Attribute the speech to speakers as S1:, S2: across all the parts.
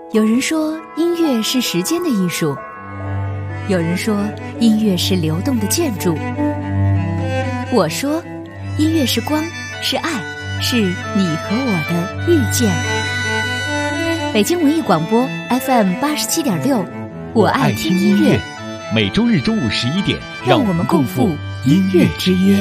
S1: 有人说音乐是时间的艺术，有人说音乐是流动的建筑，我说音乐是光，是爱，是你和我的遇见。北京文艺广播 FM87.6，我爱听音乐。
S2: 每周日中午11点，
S1: 让我们共赴音乐之约。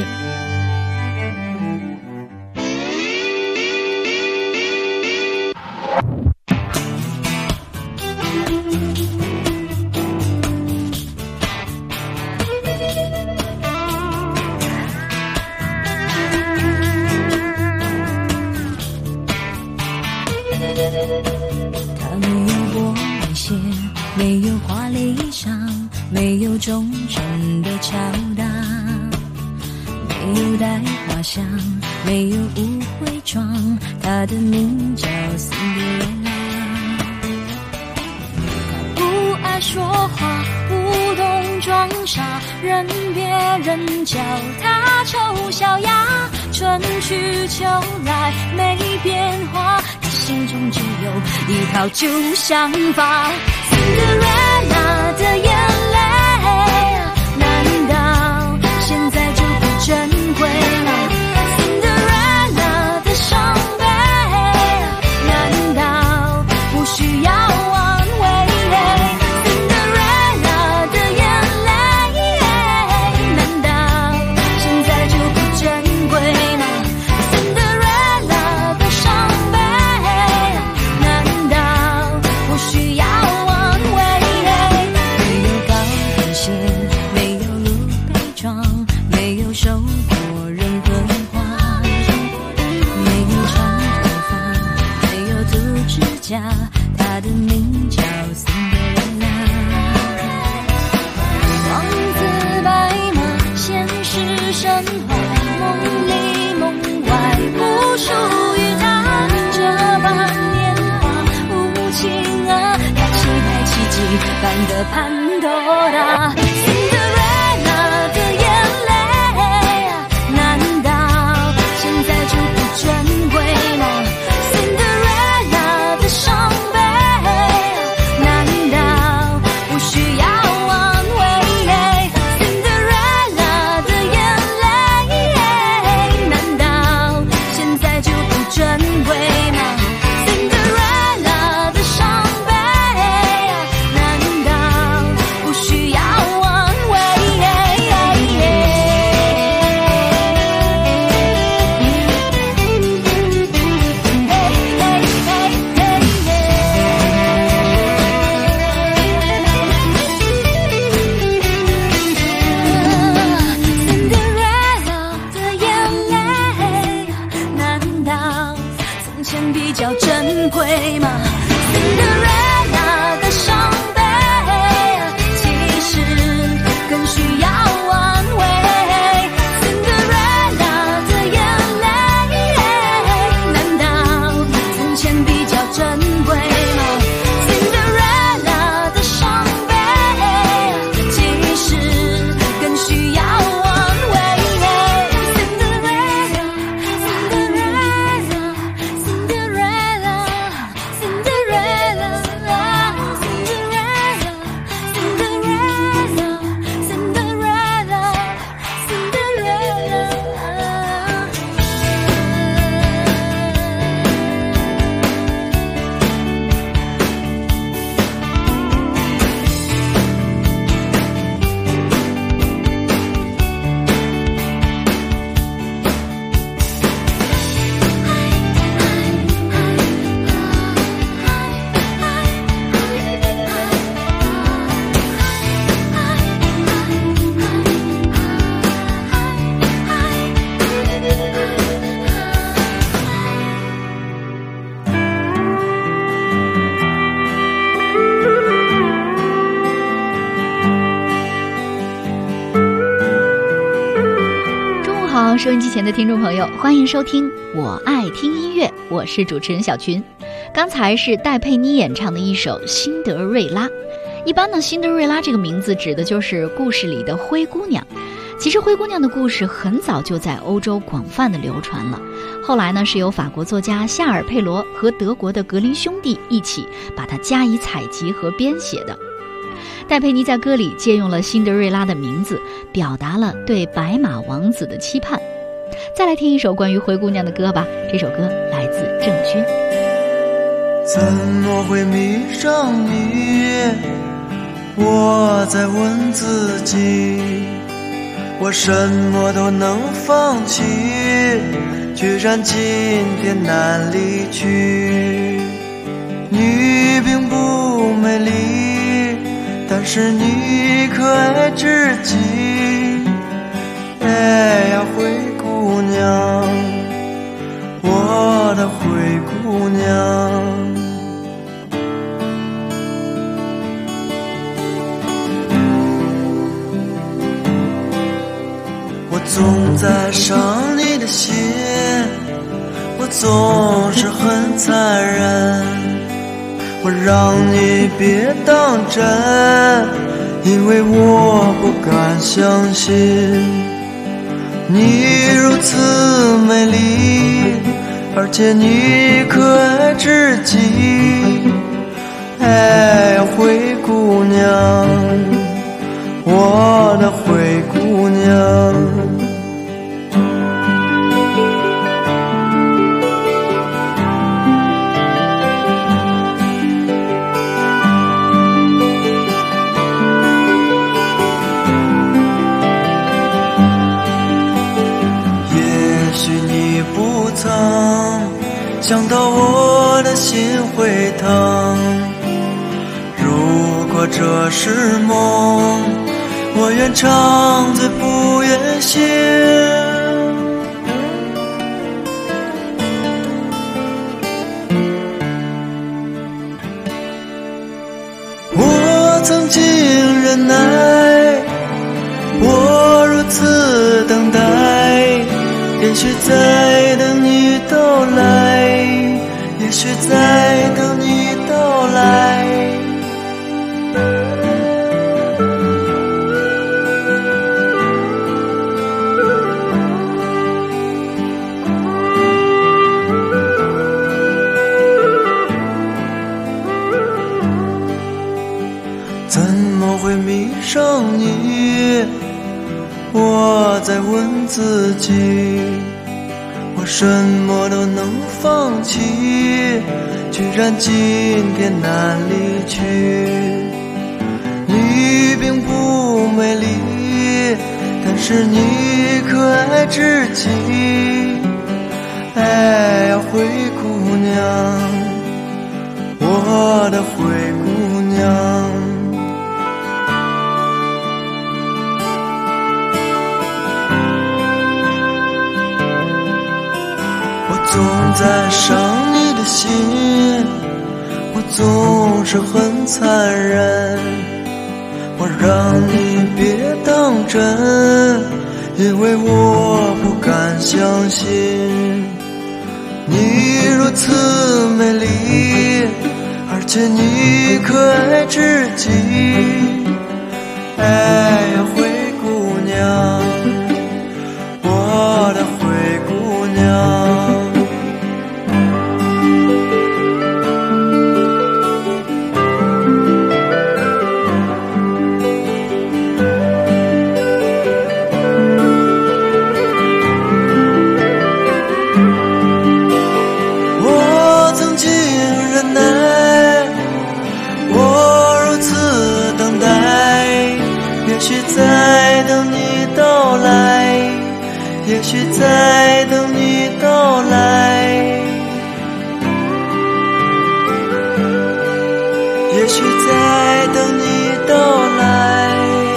S3: 他没有波纹鞋，没有华丽衣裳，没有忠诚的敲打，没有带花香，没有误会妆，他的名叫辛德瑞拉。他不爱说话，不懂装傻，任别人叫他丑小鸭，春去秋来没变化，心中只有一套旧想法。Cinderella 的眼泪，难道现在就不珍贵了？ Cinderella 的伤悲，难道不需要安慰？ Cinderella 的眼泪，难道现在就不珍贵吗？ Cinderella 的伤悲，难道不需要安慰？没有高跟鞋，没有露背装，没有受过任何花，没有长头发，没有涂指甲，她的名叫辛德瑞拉。王子白马，现实神话，梦里梦外不属于他，这般年华无情啊，他期待奇迹般的潘多拉。Cinderella 的眼泪，难道现在就不珍贵吗？ Cinderella 的伤悲，难道不需要安慰？ Cinderella 的眼泪，难道现在就不珍贵吗？ Cinderella 的伤悲，难道不需要安慰？Cinderella 的眼泪，难道从前比较珍贵吗？ Cinderella 的伤悲，其实更需要安慰。 Cinderella 的眼泪，难道从前比较珍贵吗？ Cinderella 的伤悲，其实更需要安慰。
S1: 收音机前的听众朋友，欢迎收听我爱听音乐，我是主持人小群。刚才是戴佩妮演唱的一首《辛德瑞拉》。一般呢，辛德瑞拉这个名字指的就是故事里的灰姑娘。 其实灰姑娘的故事很早就在欧洲广泛的流传了，后来呢是由法国作家夏尔佩罗和德国的格林兄弟一起把它加以采集和编写的。戴佩妮在歌里借用了辛德瑞拉的名字，表达了对白马王子的期盼。再来听一首关于灰姑娘的歌吧，这首歌来自郑钧。
S4: 怎么会迷上你？我在问自己，我什么都能放弃，居然今天难离去。你并不美丽，但是你可爱至极。哎呀，灰姑娘，我的灰姑娘。我总在伤你的心，我总是很残忍，我让你别当真，因为我不敢相信你如此美丽，而且你可爱至极。哎呀，灰姑娘，我的灰姑娘。想到我的心会疼，如果这是梦，我愿长醉不愿醒。我曾经忍耐，我如此等待，也许在等你到来，也许在等你到来。怎么会迷上你？我在问自己，我什么都能放弃，居然今天难离去。你并不美丽，但是你可爱至极。哎呀，灰姑娘，我的灰姑娘。总在伤你的心，我总是很残忍，我让你别当真，因为我不敢相信你如此美丽，而且你可爱至极。哎呀，灰姑娘，我的灰姑娘。在等你到来，也许在等你到来，也许在等你到来。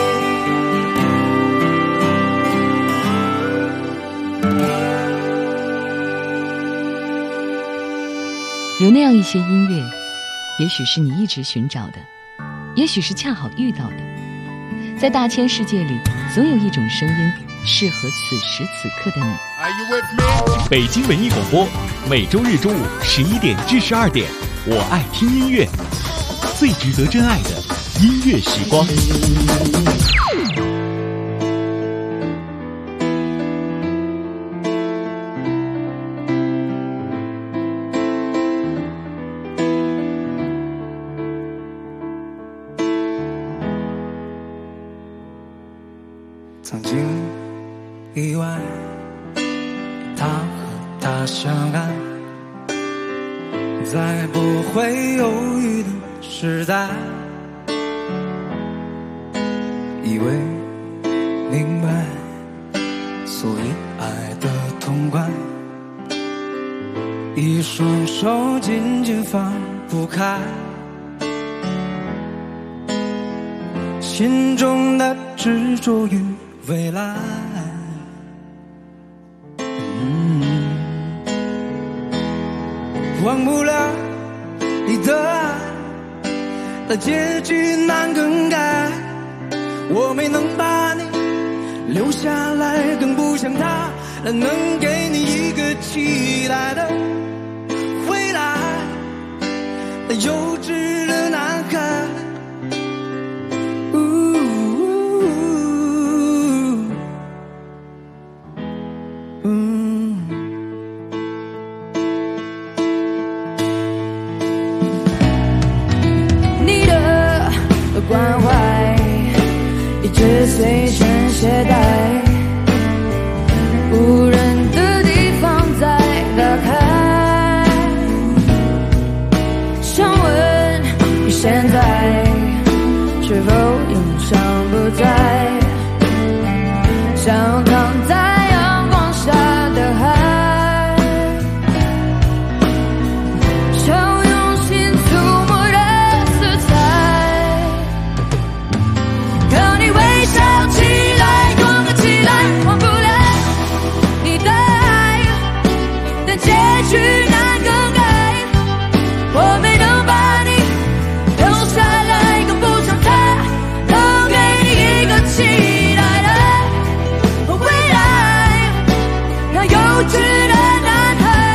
S5: 有那样一些音乐，也许是你一直寻找的，也许是恰好遇到的。在大千世界里，总有一种声音适合此时此刻的你。
S2: 北京文艺广播，每周日中午11点至12点，我爱听音乐，最值得真爱的音乐时光。
S4: 曾经以为他和他相爱，再不会犹豫的时代，以为明白，所以爱的痛快，一双手紧紧放不开，心中的执着于未来。忘不了你的爱，那结局难更改。我没能把你留下来，更不像他能给你一个期待的未来。那幼稚的男孩，
S3: 你的关怀一直随身携带，无人的地方再打开，想问你现在是否忧伤不再，想躺在阳光下的海，想用心涂抹的色彩，看你微笑起来，多么期待，忘不了你的爱，但结局难更改。我没能把你留下来，更不像他能给你一个期待的未来。那幼稚的男孩，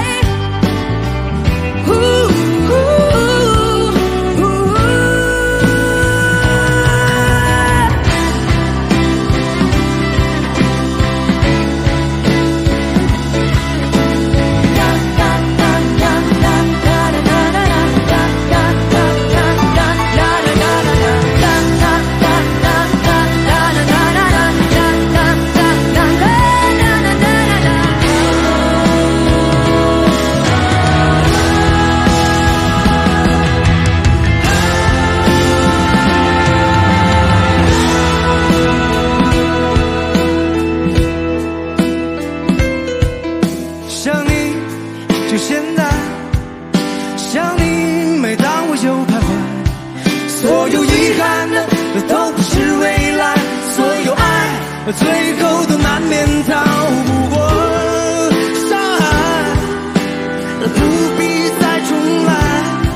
S4: 想你就现在，想你每当我又徘徊，所有遗憾的都不是未来，所有爱最后都难免逃不过伤害，不必再重来。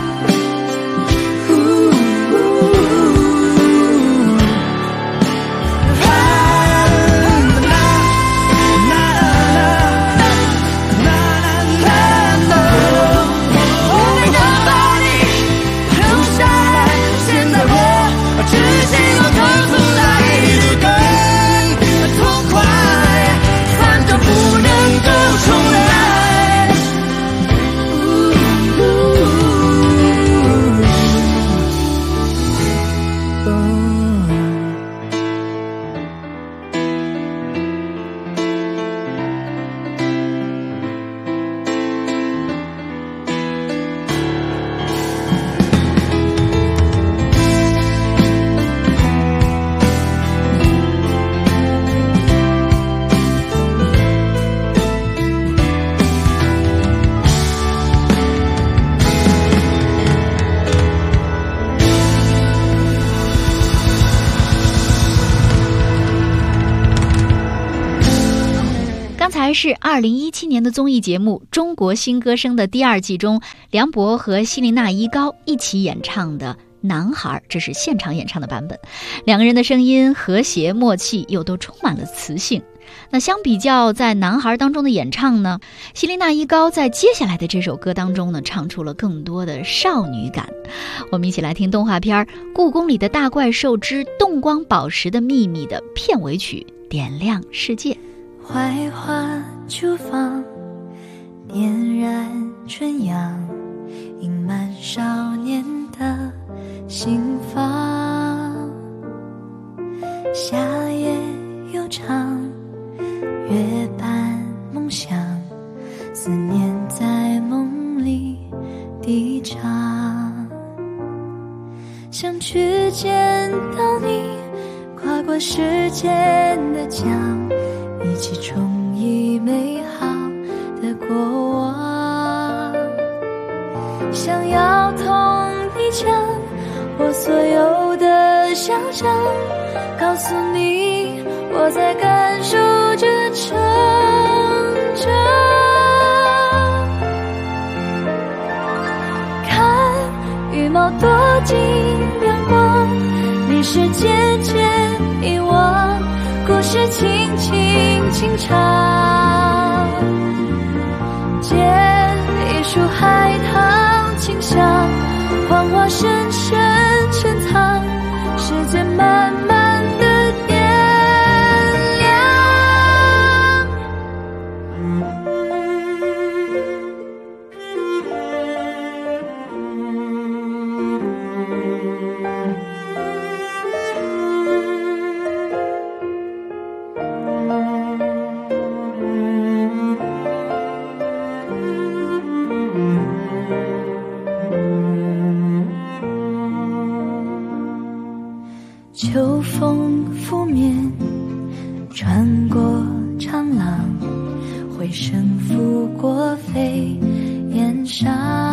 S1: 刚才是2017年的综艺节目《中国新歌声》的第2季中，梁博和希林娜·依高一起演唱的《男孩》，这是现场演唱的版本。两个人的声音和谐默契，又都充满了磁性。那相比较在《男孩》当中的演唱呢，希林娜·依高在接下来的这首歌当中呢，唱出了更多的少女感。我们一起来听动画片《故宫里的大怪兽之动光宝石的秘密》的片尾曲《点亮世界》。
S3: 槐花秋放，点燃春阳，盈满少年的心房。夏夜悠长， 想去见到你，跨过时间的墙，一起重忆美好的过往。想要同你讲我所有的想象，告诉你我在感受着成长。看羽毛躲进阳光，你是渐渐遗忘，故事轻轻轻唱。见一束海棠清香，黄花深深深藏，时间慢慢的点亮。秋风拂面，穿过长廊，回声拂过飞檐上。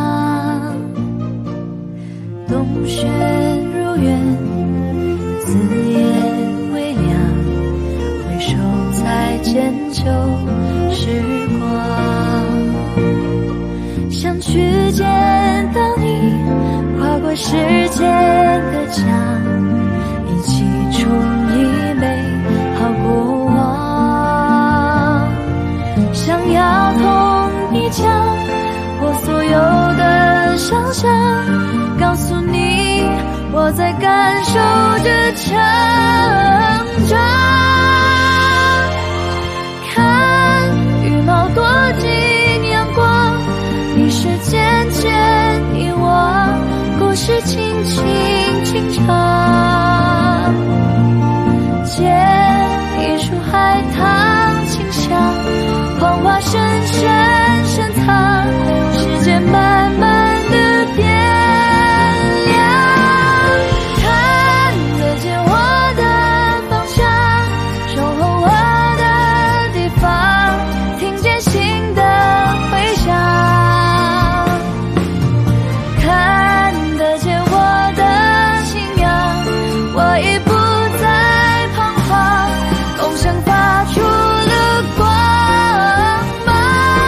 S3: 冬雪如愿，子夜微凉，回首再见旧时光。想去见到你，跨过时间的墙，一起重忆美好过往。想要同你讲我所有的想象，告诉你我在感受着成长。看羽毛躲进阳光，你是渐渐遗忘，故事轻轻轻唱。见一束海棠清香，黄花深深深藏，时间慢慢的点亮。看得见我的方向，守候我的地方，听见心的回响。看得见我的信仰，我已不再彷徨，共生发出了光芒。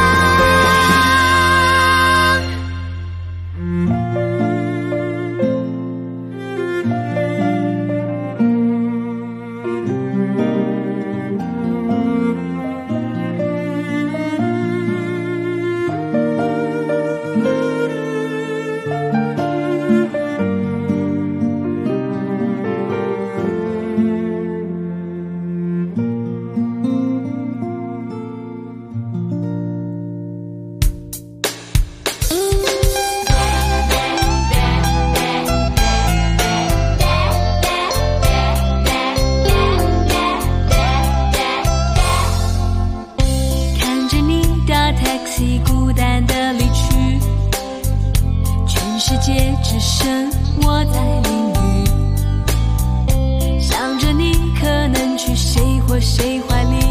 S3: 看着你的 taxi 孤单的离去，全世界只剩我在淋雨。想着你可能去谁或谁怀里，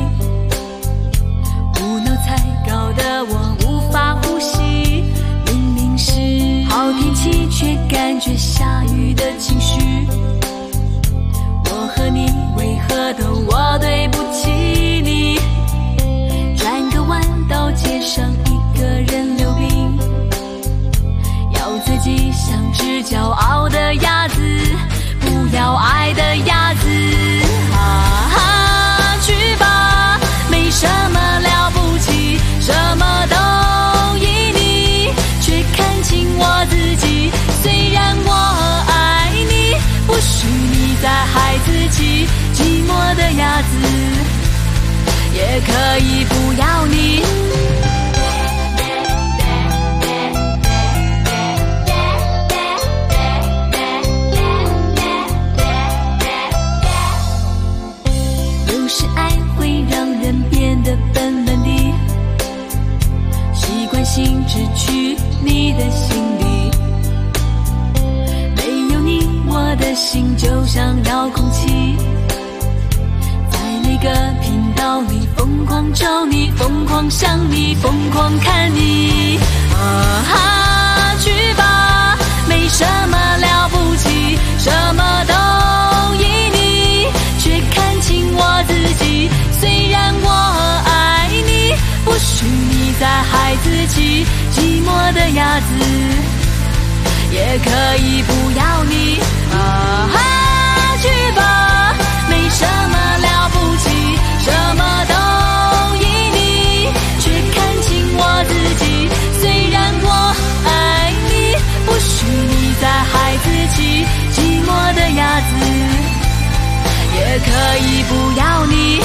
S3: 无脑才搞得我无法呼吸。明明是好天气，却感觉下雨的情绪。我和你为何都我对不起你？转个弯到街上，一个人溜冰，要自己像只骄傲的鸭子，不要爱的鸭子。去吧，没什么了不起，什么都依你，却看清我自己。虽然我爱你，不许你再害自己，寂寞的鸭子也可以不要你。有时爱会让人变得笨笨的，习惯性只去你的心里。没有你，我的心就像遥控器，在每个频道里疯狂找你，疯狂想你，疯狂看你。去吧，没什么了不起，什么都依你，却看清我自己。虽然我爱你，不许你再孩子气，寂寞的鸭子也可以不要你。去吧，没什么了不起，什么都依你，却看清我自己。虽然我爱你，不许你再孩子气，寂寞的鸭子也可以不要你。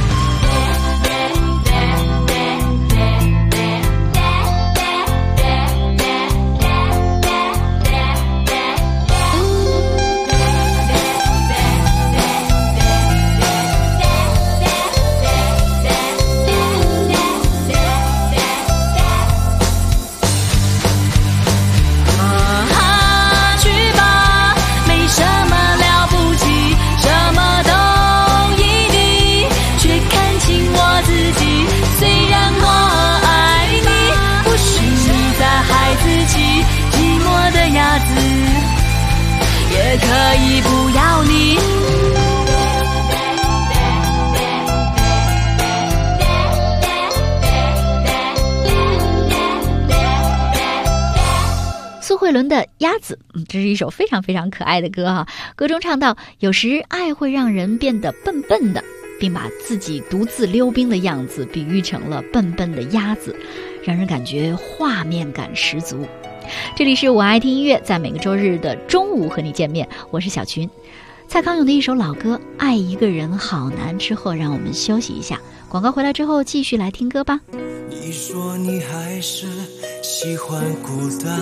S3: 也可以不要你。
S1: 苏慧伦的《鸭子》，这是一首非常非常可爱的歌哈。歌中唱到，有时爱会让人变得笨笨的，并把自己独自溜冰的样子比喻成了笨笨的鸭子，让人感觉画面感十足。这里是我爱听音乐，在每个周日的中午和你见面，我是小群。蔡康永的一首老歌《爱一个人好难》之后，让我们休息一下，广告回来之后继续来听歌吧。
S4: 你说你还是喜欢孤单，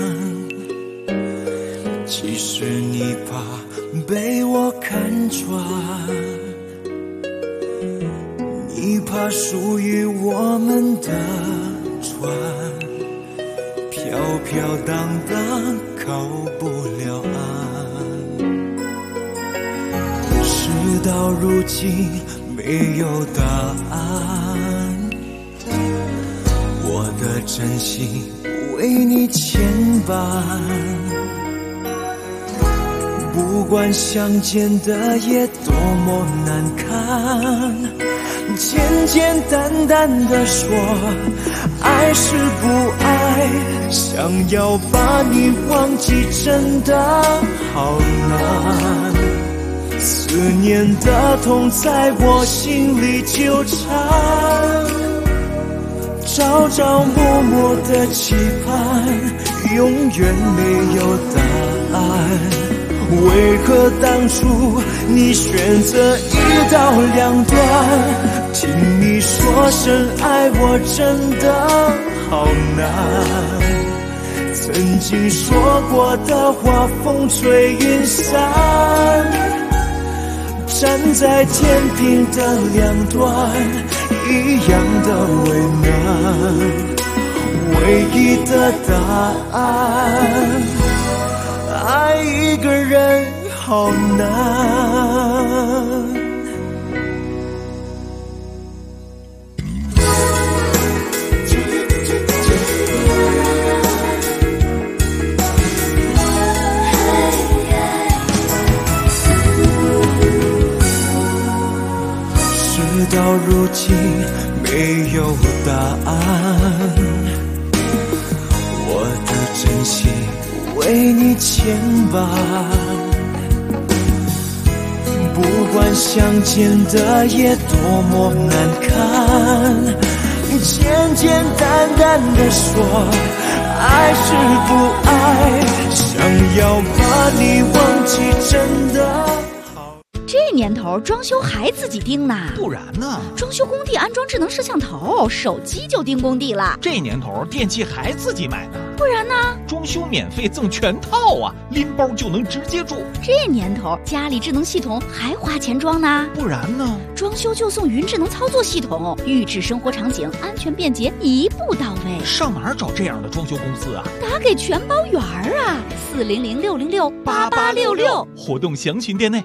S4: 其实你怕被我看穿，你怕属于我们的船飘飘荡荡靠不了岸，事到如今没有答案，我的真心为你牵绊，不管相见的夜多么难看，简简单单的说爱是不爱，想要把你忘记真的好难，思念的痛在我心里纠缠，朝朝暮暮的期盼永远没有答案，为何当初你选择一刀两断，听你说声爱我真的好难，曾经说过的话风吹云散，站在天平的两端一样的为难，唯一的答案，爱一个人好难。事到如今没有答案，我的真心为你牵绊，不管相见的夜多么难看，简简单单的说爱是不爱，想要把你忘记真的好。
S1: 这年头
S6: 头装修还自己盯呢，
S7: 不然呢？
S6: 装修工地安装智能摄像头，手机就盯工地了。
S7: 这年头电器还自己买呢，
S6: 不然呢？
S7: 装修免费赠全套啊，拎包就能直接住。
S6: 这年头家里智能系统还花钱装呢，
S7: 不然呢？
S6: 装修就送云智能操作系统，预制生活场景，安全便捷，一步到位。
S7: 上哪儿找这样的装修公司啊？
S6: 打给全包圆儿啊，400-606-8866，
S7: 活动详询店内。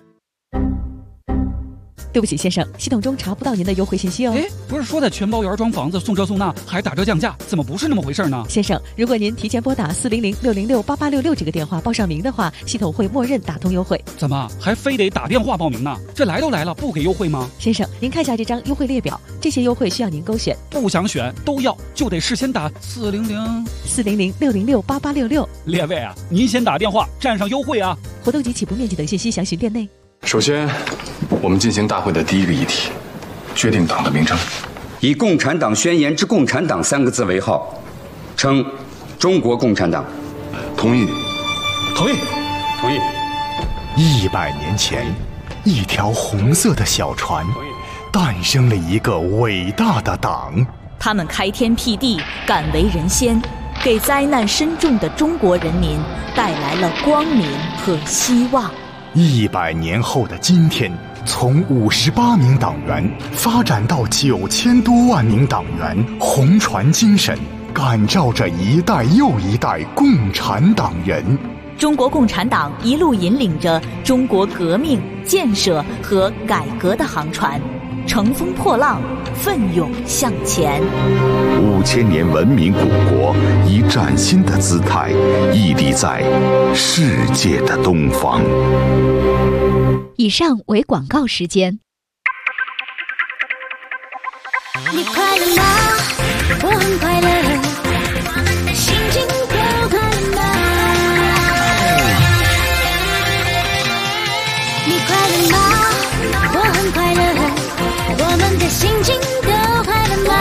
S5: 对不起，先生，系统中查不到您的优惠信息哦。
S8: 哎，不是说在全包圆装房子送这送那还打折降价，怎么不是那么回事呢？
S5: 先生，如果您提前拨打400-606-8866这个电话报上名的话，系统会默认打通优惠。
S8: 怎么还非得打电话报名呢？这来都来了，不给优惠吗？
S5: 先生，您看下这张优惠列表，这些优惠需要您勾选。
S8: 不想选都要，就得事先打
S5: 400-606-8866。
S8: 列位啊，您先打电话占上优惠啊！
S5: 活动及起步面积等信息详询店内。
S9: 首先，我们进行大会的第一个议题，决定党的名称。
S10: 以《共产党宣言》之“共产党”3个字为号，称中国共产党。
S9: 同意。
S10: 同意。同意。
S11: 100年前，一条红色的小船，诞生了一个伟大的党。
S12: 他们开天辟地，敢为人先，给灾难深重的中国人民带来了光明和希望。
S11: 100年后的今天，从58名党员发展到9000多万名党员，红船精神感召着一代又一代共产党人。
S12: 中国共产党一路引领着中国革命、建设和改革的航船，乘风破浪，奋勇向前。
S13: 5000年文明古国以崭新的姿态屹立在世界的东方。
S1: 以上为广告时间。
S3: 你快乐吗？我很快乐，心情都快乐吗？你快乐吗？我很快乐，我们的心情都快乐吗？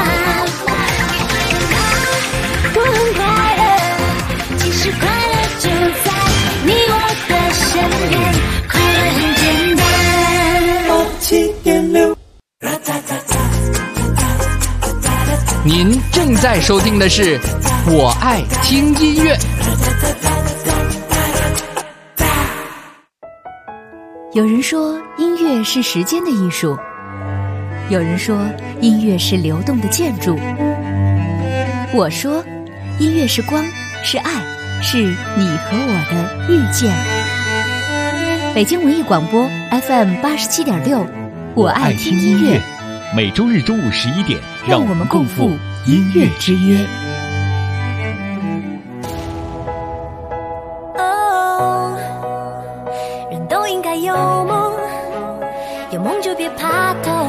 S3: 我很快乐，其实快乐就在你我的身边，快乐很简单。87.6。
S14: 您正在收听的是《我爱听音乐》。
S1: 有人说音乐是时间的艺术，有人说音乐是流动的建筑。我说，音乐是光，是爱，是你和我的遇见。北京文艺广播 FM 87.6，我爱听音乐。
S2: 每周日中午11点，
S1: 让我们共赴音乐之约。
S3: 哦，人都应该有梦，有梦就别怕痛。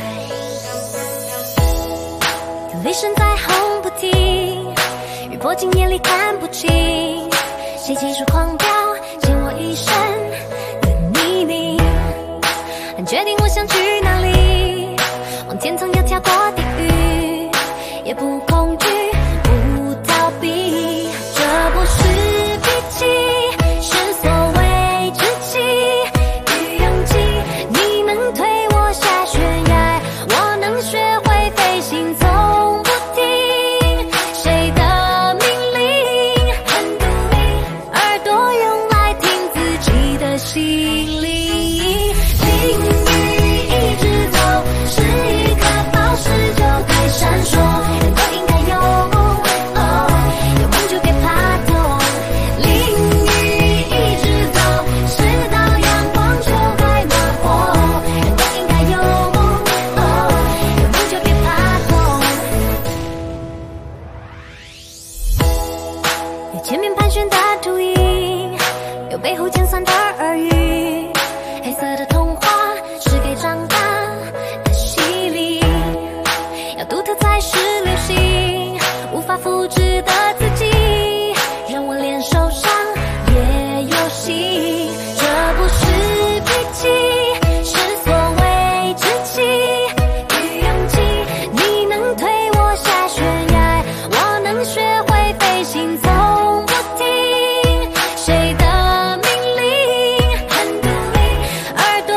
S3: 有雷声在轰不停，雨泼进眼里看不清，谁气数狂飙，欠我一生的泥泞。很确定我想去哪里，往天堂要跳过地狱，也不恐惧，不逃避。这不是脾气，是所谓志气与勇气。你能推我下悬崖，我能学会飞行，从不听谁的命令。很独立，耳朵用来听自己的心灵。淋雨一直走，是一颗宝石就该闪烁。人都应该有梦，哦，有梦就别怕痛。淋雨一直走，直到阳光就该暖和。人都应该有梦，哦，有梦就别怕痛。有前面盘旋的秃鹰，有背后尖酸的耳语，黑色的童话是给长大的洗礼，要独特才是流行，无法复制的自己，让我连受伤也有戏。这不是脾气，是所谓志气与勇气。你能推我下悬崖，我能学会飞行，从不听谁的命令。很独立，耳朵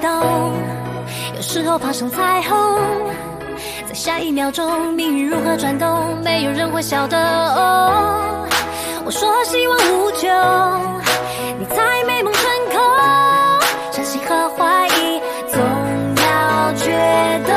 S3: 动，有时候爬上彩虹，在下一秒钟命运如何转动，没有人会晓得。哦，我说希望无穷，你才美梦成空，相信和怀疑总要决斗。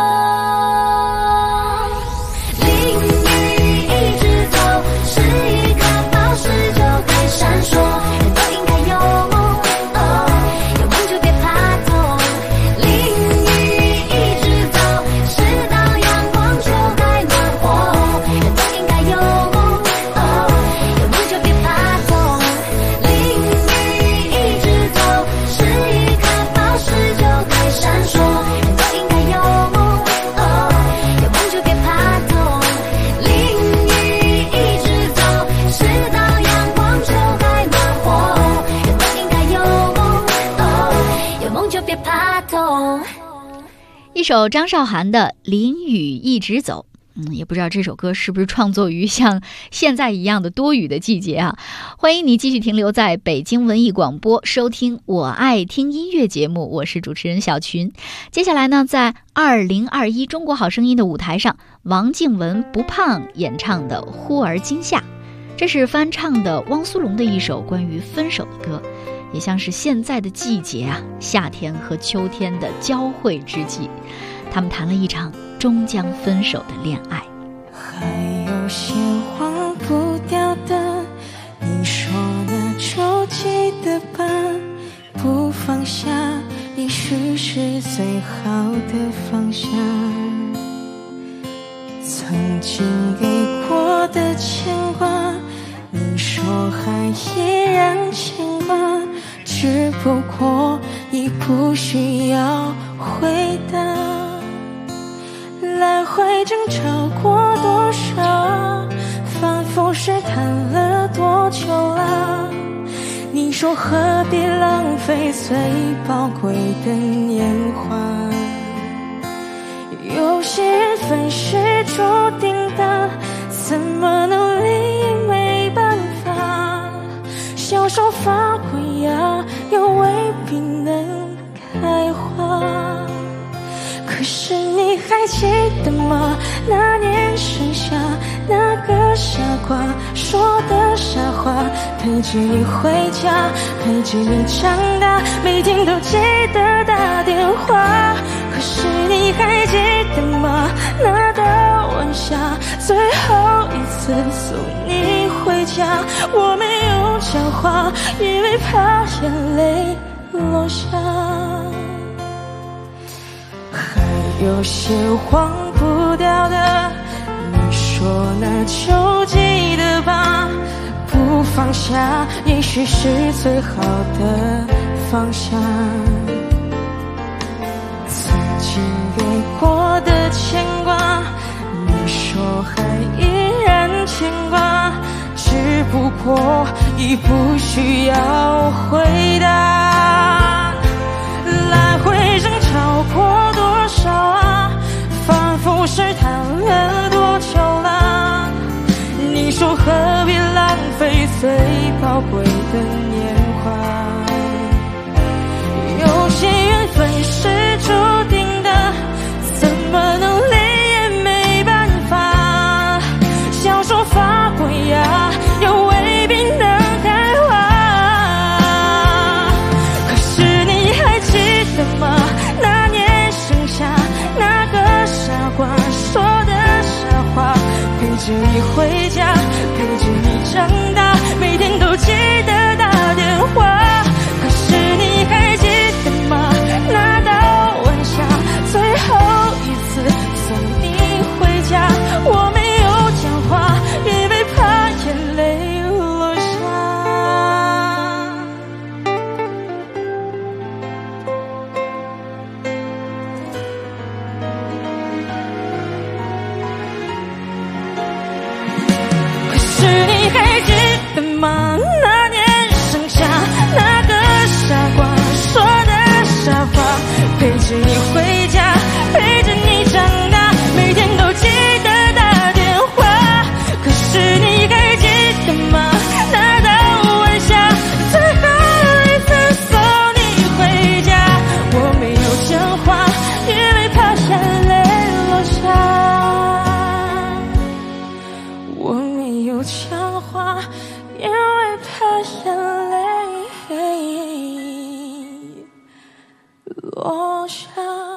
S3: 淋雨一直走，是一颗宝石就该闪烁，人都应该有梦，哦，有梦就别怕痛。淋雨一直走，直到阳光就该暖和，人都应该有梦，哦，有梦就别怕痛。淋雨一直走，是一颗宝石就该闪烁，人都应该有梦，哦，有梦就别怕痛。淋雨一直走，直到阳光就该暖和，人都应该有梦，哦，有梦就别怕痛。
S1: 一首张韶涵的《淋雨一直走》。也不知道这首歌是不是创作于像现在一样的多雨的季节啊？欢迎你继续停留在北京文艺广播，收听我爱听音乐节目，我是主持人小群。接下来呢，在2021中国好声音的舞台上，王靖雯不胖演唱的《忽而今夏》，这是翻唱的汪苏泷的一首关于分手的歌，也像是现在的季节啊，夏天和秋天的交汇之际，他们谈了一场终将分手的恋爱。
S15: 还有些忘不掉的，你说那就记得吧，不放下也许是最好的放下。曾经给过的牵挂，你说还依然牵挂，只不过已不需要回答。来回争吵过多少，反复试探了多久了，你说何必浪费最宝贵的年华。有些缘分是注定的，怎么努力也没办法，小手发过芽又未必能开花。可是你还记得吗？那年盛夏，那个傻瓜说的傻话，陪着你回家，陪着你长大，每天都记得打电话。可是你还记得吗？那个晚霞，最后一次送你回家，我没有讲话，因为怕眼泪落下。还有些忘不掉的，你说那就记得吧，不放下也许是最好的放下。曾经给过的牵挂，你说还依然牵挂，只不过已不需要回答。来回争吵过多少啊，反复试探了多久了，你说何必浪费最宝贵的年华。有些缘分是注定的，怎么努力也没办法，小手发过芽又未必能开花。可是你还记得吗？那年盛夏，那个傻瓜说的傻话，陪着你回家，陪着你长大，每天都记得打落下。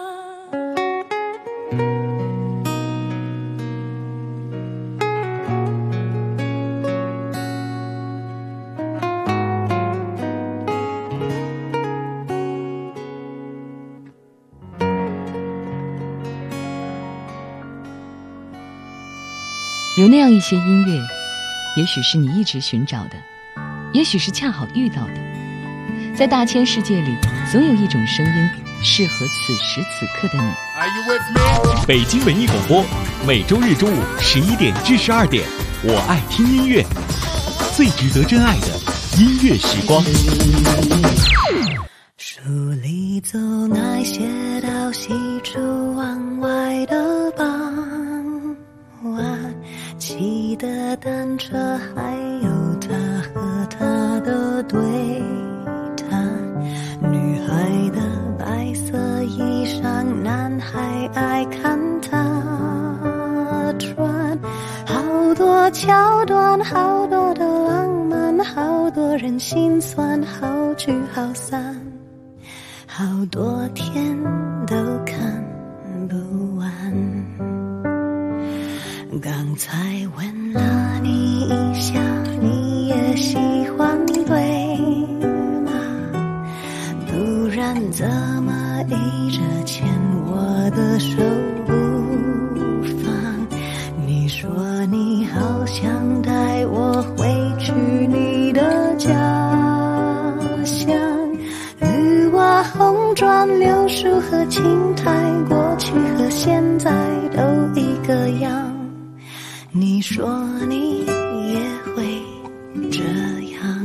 S5: 有那样一些音乐，也许是你一直寻找的，也许是恰好遇到的。在大千世界里，总有一种声音适合此时此刻的你。
S2: 北京文艺广播，每周日中午11点至12点，我爱听音乐，最值得真爱的音乐时光。
S3: 书里总爱写到西出望外的傍晚，骑的单车，还有他和他的对谈。女孩的白色衣裳，男孩爱看他穿。好多桥段，好多的浪漫，好多人心酸，好聚好散，好多天都看不完。刚才问了你一下，你也喜欢对吗？不然怎么一直牵我的手不放？你说你好想带我回去你的家乡，绿瓦红砖柳树和青苔，过去和现在都一个样。你说你也会这样，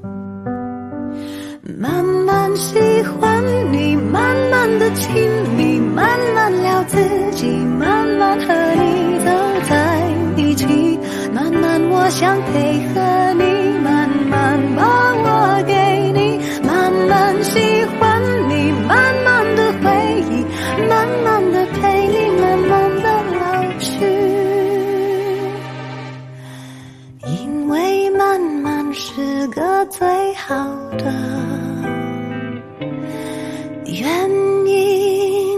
S3: 慢慢喜欢你，慢慢的亲密，慢慢聊自己，慢慢和你走在一起，慢慢我想配合你，慢慢把我给你，慢慢喜欢你，慢慢的回忆，慢慢的陪你，慢慢的老去。因为慢慢是个最好的原因。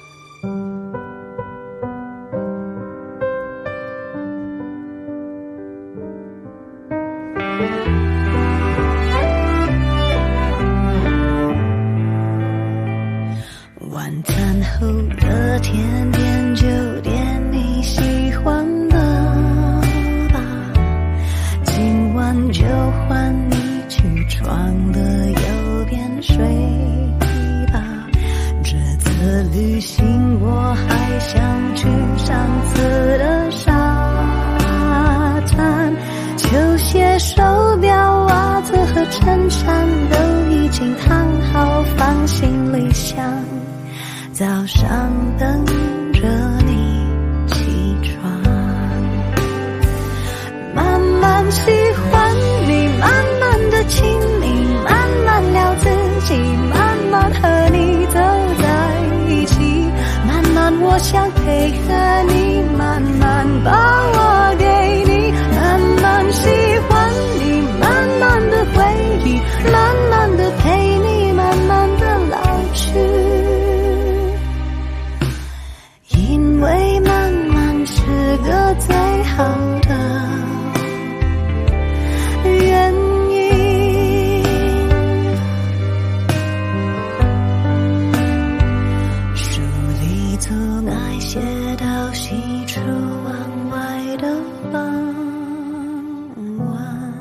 S3: 晚餐后的甜点就点你喜欢的吧，今晚就换你去床的右边睡吧。这次旅行我还想去上次的沙滩，球鞋、手表、袜子和衬衫都已经烫好放行李箱，早上等着你起床。慢慢喜欢你，慢慢的亲密，慢慢聊自己，慢慢和你走在一起，慢慢我想配合你，慢慢把我给你，慢慢喜欢你，慢慢的回忆，慢慢的陪你，慢慢的老去。因为慢慢是个最好的原因。书里总爱写到西出望外的傍晚。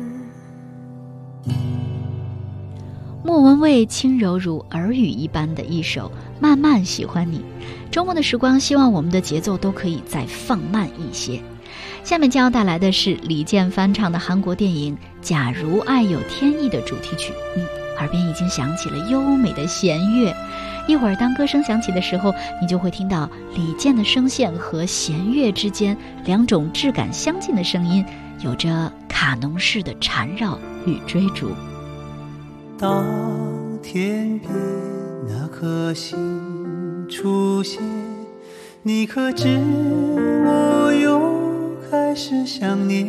S6: 莫文蔚轻柔如耳语一般的一首《慢慢喜欢你》。周末的时光，希望我们的节奏都可以再放慢一些。下面将要带来的是李健翻唱的韩国电影《假如爱有天意》的主题曲。耳边已经响起了优美的弦乐，一会儿当歌声响起的时候，你就会听到李健的声线和弦乐之间两种质感相近的声音，有着卡农式的缠绕与追逐。
S16: 当天边那颗星出现，你可知我又开始想念？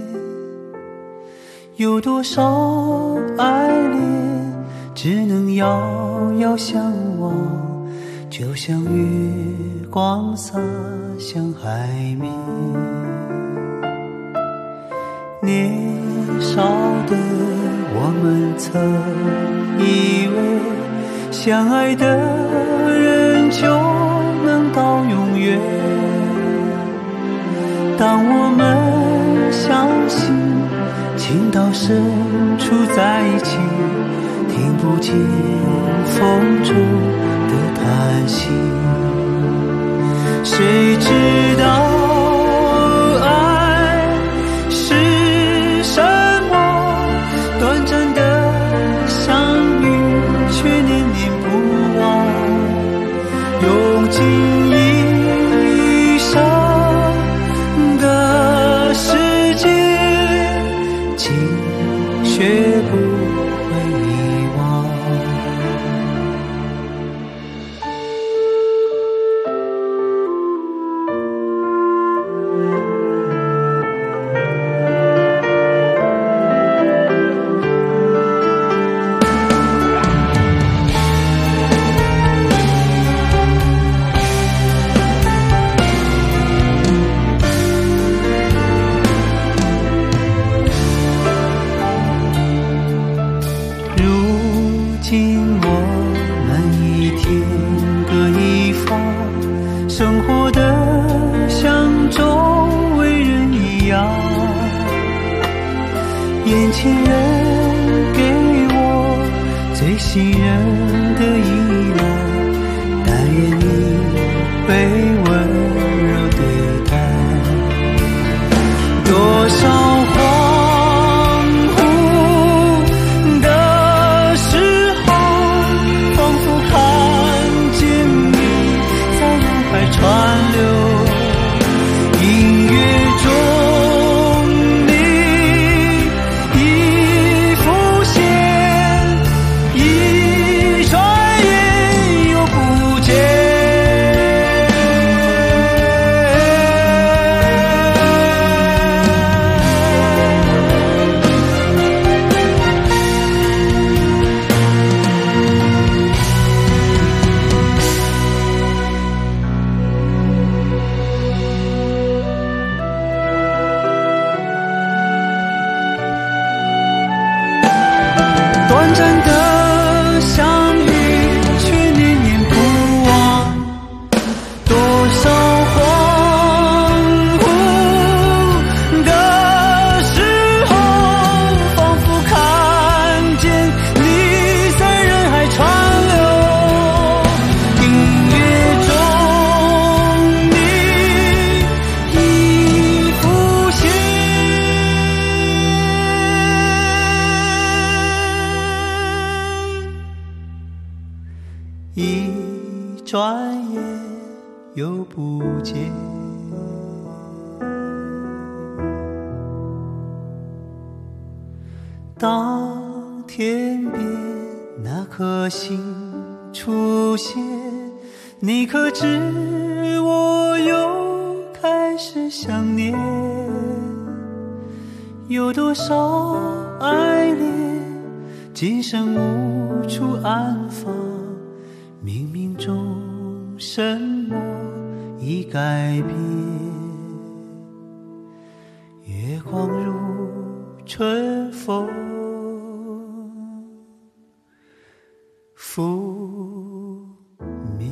S16: 有多少爱恋只能遥遥相望， 就像月光洒向海面。年少的我们曾以为相爱的人就能到永远，当我们相信情到深处在一起，听不见风中的叹息。谁知道爱是什么？短暂的相遇却念念不忘，用尽一生的时间，情却不会遗忘。生活的像周围人一样，眼前人给我最信任的依赖，但愿你被温柔对待。多少恍惚的时候，仿佛看见你在人海川流，音乐中你已浮现，一转眼又不见。短暂的相遇却念念不忘，多少恍惚的时候，仿佛看见你在人海川流，音乐中你已浮现。一转眼又不见。当天边那颗星出现，你可知我又开始想念？有多少爱恋今生无处安放，冥冥中什么已改变？月光如春风拂面。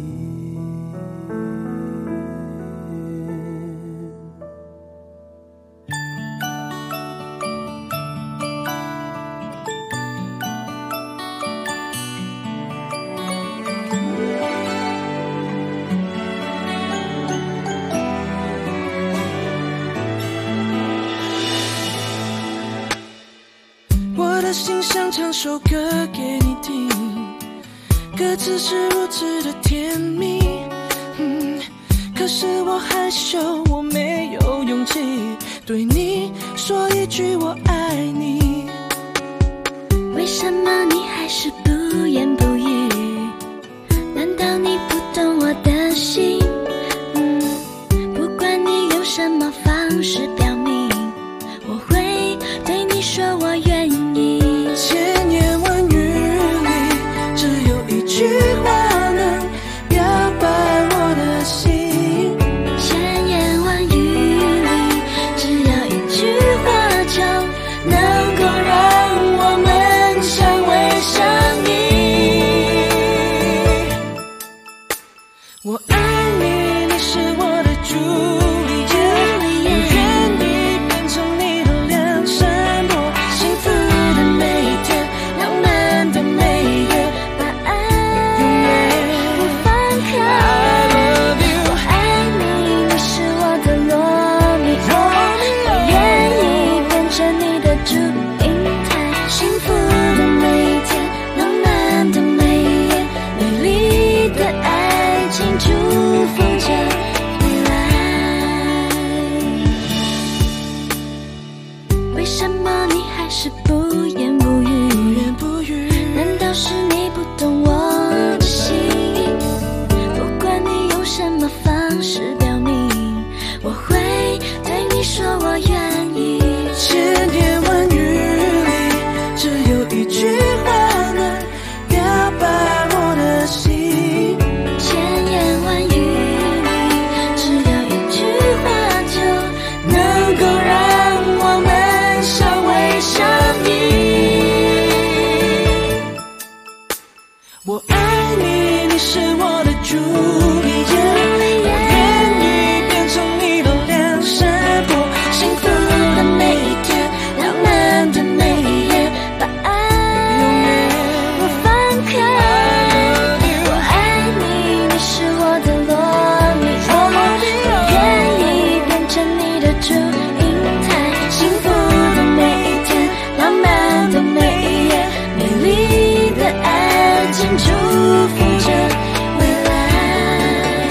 S17: 我的心想唱首歌给你听，歌词是如此的甜蜜，可是我害羞，我没有勇气对你说一句我爱你。
S3: 为什么你还是不言不语？难道你不懂我的心？不管你用什么方式表明，我会对你说我愿意。
S17: 千言万语里，只有一句话能表白我爱你，你是我的朱丽叶，我愿意变成你的梁山伯，幸福的每一天，浪漫的每一夜，把爱永远不放开。I love you，
S3: 我爱你，你是我的罗密欧，我愿意变成你的祝英台，幸福的每一天，浪漫的每一夜，美丽的爱情祝福着未来。为什么你还是不言不语？难道是你不懂我的心？不管你用什么方式表明，我会对你说我愿意。
S17: 千言万语里，只有一句话能表白我的心。
S3: 千言万语里，只有一句话就
S17: 能够让我们相偎相依。我爱你，你是我的朱丽叶，我愿意变成你的梁山伯，
S3: 幸福的每一天，浪漫的每一夜，把爱
S17: 永远
S3: 不放开。我爱你，你是我的罗密欧，我愿意变成你的祝英台，幸福的每一天，浪漫的每一夜，美丽的爱情祝福着未来。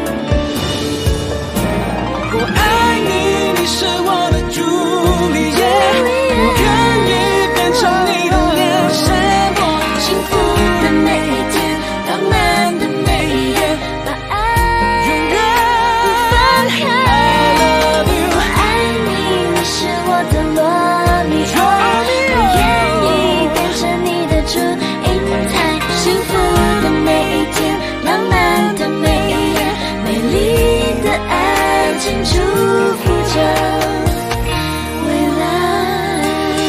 S17: 我爱你，你是我的朱丽叶，我愿意变成你的梁山伯，
S3: 幸福的每一天，浪漫的每一夜，把爱
S17: 永远
S3: 不放开。
S17: I love you，
S3: 我爱你，你是我的罗密欧，我愿意变成你的祝英台，幸福的每一天，浪漫的每一夜，美丽的爱情祝福着未来。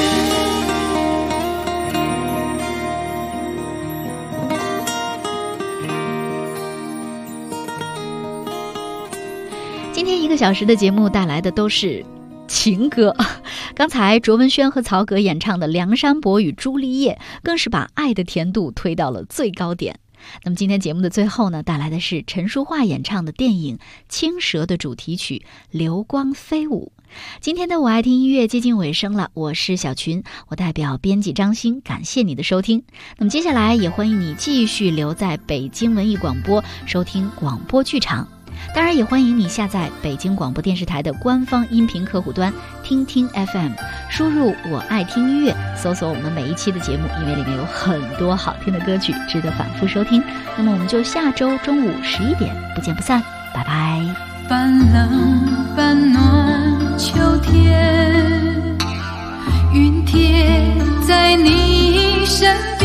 S6: 今天1个小时的节目带来的都是情歌，刚才卓文萱和曹格演唱的《梁山伯与朱丽叶》更是把爱的甜度推到了最高点。那么今天节目的最后呢，带来的是陈淑桦演唱的电影《青蛇》的主题曲《流光飞舞》。今天的我爱听音乐接近尾声了，我是小群，我代表编辑张欣，感谢你的收听。那么接下来也欢迎你继续留在北京文艺广播收听广播剧场，当然也欢迎你下载北京广播电视台的官方音频客户端听听 FM， 输入我爱听音乐，搜索我们每一期的节目，因为里面有很多好听的歌曲值得反复收听。那么我们就下周中午11点不见不散，拜拜。
S18: 半冷半暖秋天，云贴在你身边，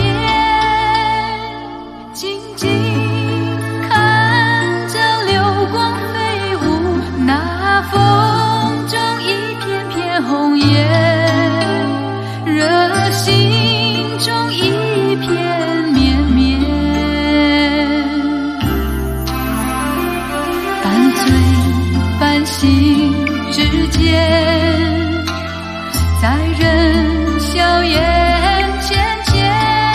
S18: 静静看着流光飞舞，那风中一片片红叶，热心中一片绵绵，半醉半醒之间，在人笑眼浅浅。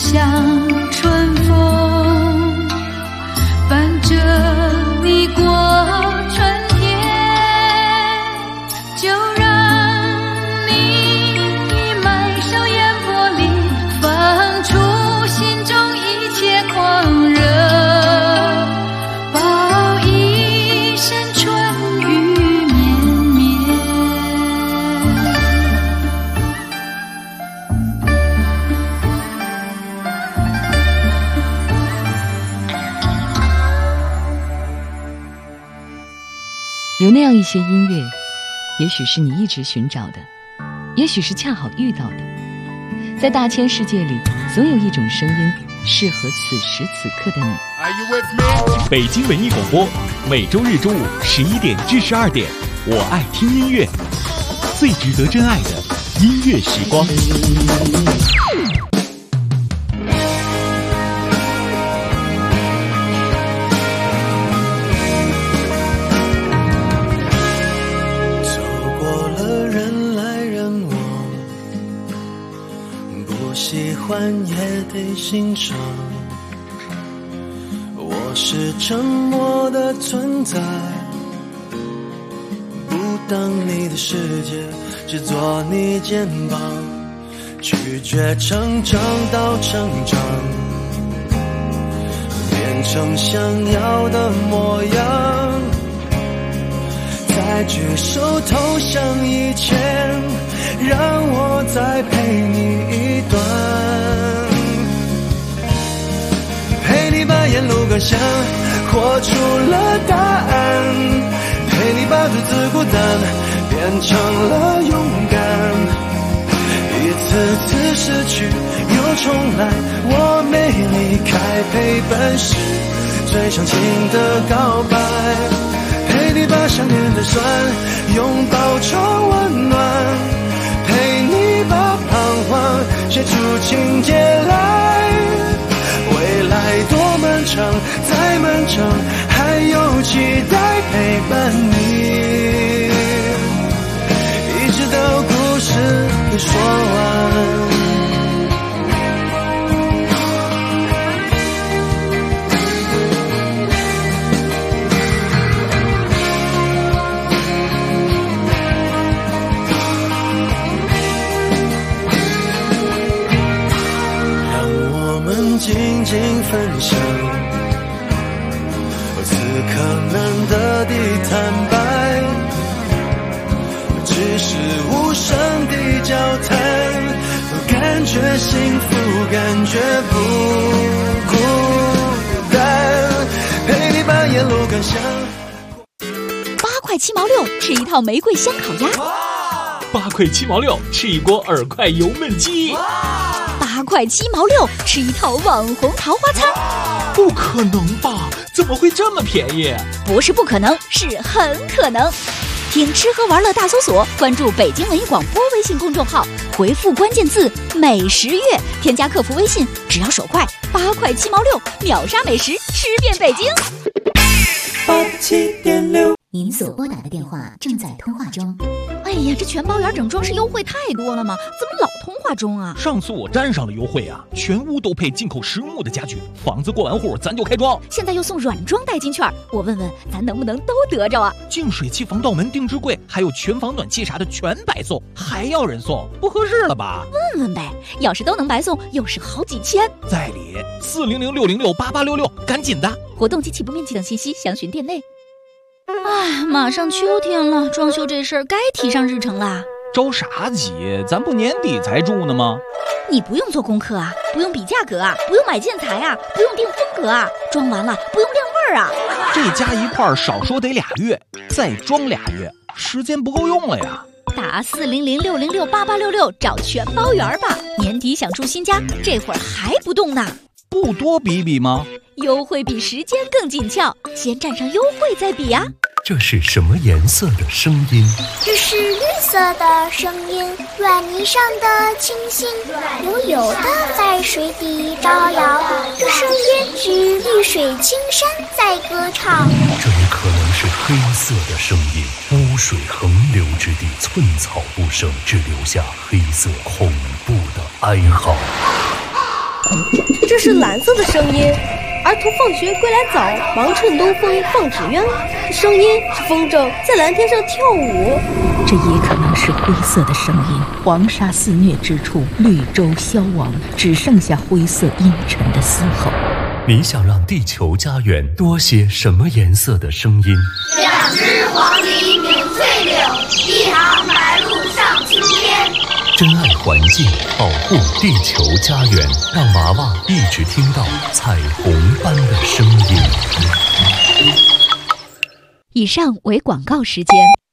S18: 像春风，伴着你过春天，就让你埋首烟波里，放出心中一切狂热，报一声春雨绵绵。
S5: 有那样一些音乐，也许是你一直寻找的，也许是恰好遇到的。在大千世界里，总有一种声音适合此时此刻的你。
S2: 北京文艺广播，每周日中午11点至12点，我爱听音乐，最值得真爱的音乐时光。
S4: 走过了人来人往，不喜欢也得欣赏。我是沉默的存在，不当你的世界，只做你肩膀，拒绝成长到成长，变成想要的模样，在举手投降以前，让我再陪你一段，陪你把沿路感想活出了答案，陪你把独自孤单变成了勇敢，一次次失去又重来，我没离开，陪伴是最长情的告白，陪你把想念的酸拥抱成温暖，陪你把彷徨写出情节来，未来多漫长，再漫长，还有期待陪伴你，一直到故事给说完。静静分享，此刻难得的坦白，只是无声的交谈，都感觉幸福，感觉不孤单，陪你把沿路感想。
S6: 8块7毛6，吃一套玫瑰香烤鸭。
S7: 8块7毛6，吃一锅耳块油焖鸡。
S6: 8块7毛6，吃一套网红桃花餐。
S7: 不可能吧？怎么会这么便宜？
S6: 不是不可能，是很可能。听吃喝玩乐大搜索，关注北京文艺广播微信公众号，回复关键字美食月，添加客服微信，只要手快，8块7毛6，秒杀美食，吃遍北京。
S1: 87.6，您所拨打的电话正在通话中。
S6: 哎呀，这全包圆整装饰优惠太多了吗？怎么老通话中啊？
S7: 上次我沾上了优惠啊，全屋都配进口实木的家具，房子过完户咱就开装。
S6: 现在又送软装代金券，我问问咱能不能都得着啊？
S7: 净水器、防盗门、定制柜，还有全房暖气啥的全白送，还要人送，不合适了吧？
S6: 问问呗，要是都能白送，又是好几千。
S7: 在理400-606-8866，赶紧的！
S6: 活动及起步面积等信息详询店内。哎，马上秋天了，装修这事儿该提上日程啦。
S7: 着啥急？咱不年底才住呢吗？
S6: 你不用做功课啊，不用比价格啊，不用买建材啊，不用定风格啊，装完了不用晾味儿啊。
S7: 这加一块儿少说得2月，再装2月，时间不够用了呀。
S6: 打400-606-8866找全包圆吧。年底想住新家，这会儿还不动呢？
S7: 不多比比吗？
S6: 优惠比时间更紧俏，先占上优惠再比啊。
S13: 这是什么颜色的声音？
S19: 这是绿色的声音，软泥上的清新，悠悠的在水底招摇。这声音是绿水青山在歌唱。
S13: 这也可能是黑色的声音，污水横流之地，寸草不生，只留下黑色恐怖的哀嚎。
S20: 这是蓝色的声音。儿童放学归来早，忙趁东风放纸鸢。声音是风筝在蓝天上跳舞。
S21: 这也可能是灰色的声音。黄沙肆虐之处，绿洲消亡，只剩下灰色阴沉的嘶吼。
S22: 你想让地球家园多些什么颜色的声音
S23: 2只黄鹂鸣翠柳，1行白鹭上青天。
S22: 珍爱环境，保护地球家园，让娃娃一直听到彩虹般的声音。
S1: 以上为广告时间。